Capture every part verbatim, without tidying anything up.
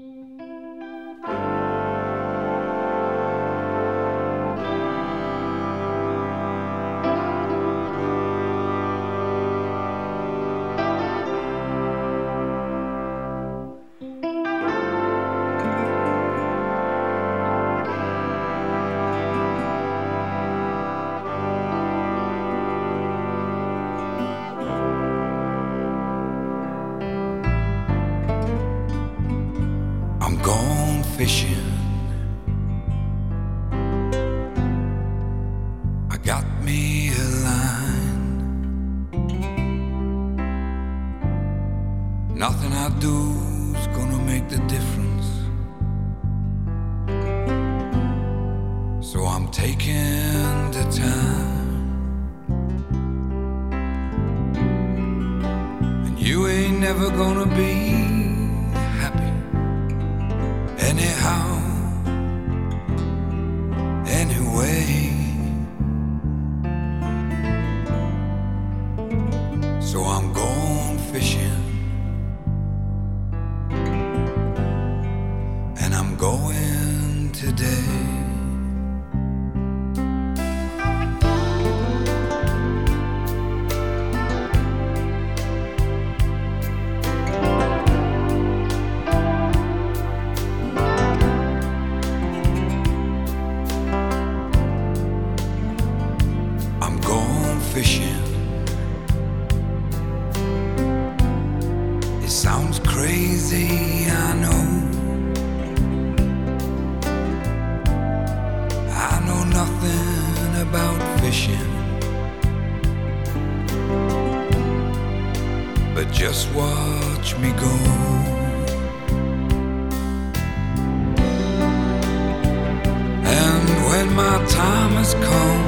I'm gone fishing. I got me a line. Nothing I do's gonna make the difference. So I'm taking the time. And you ain't never gonna be happy anyhow, anyway. So I'm going fishing, and I'm going today. Fishing. It sounds crazy, I know. I know nothing about fishing, but just watch me go. And when my time has come,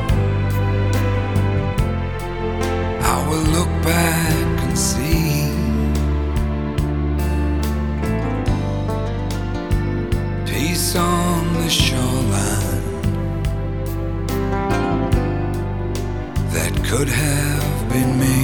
I will look back and see peace on the shoreline that could have been me.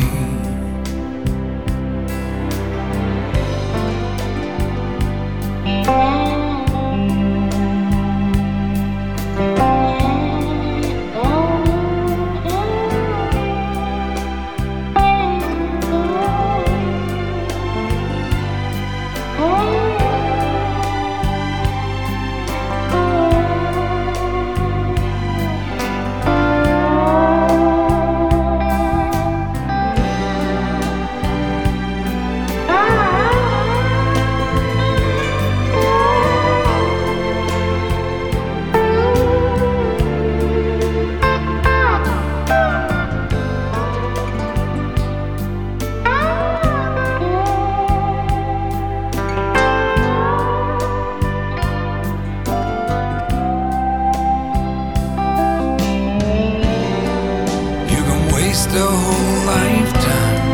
The whole lifetime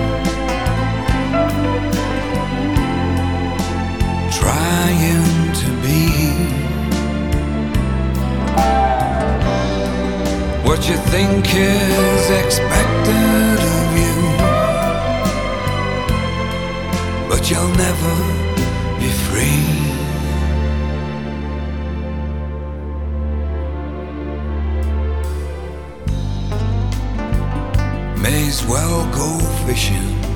trying to be what you think is expected of you, but you'll never be free. May as well go fishing.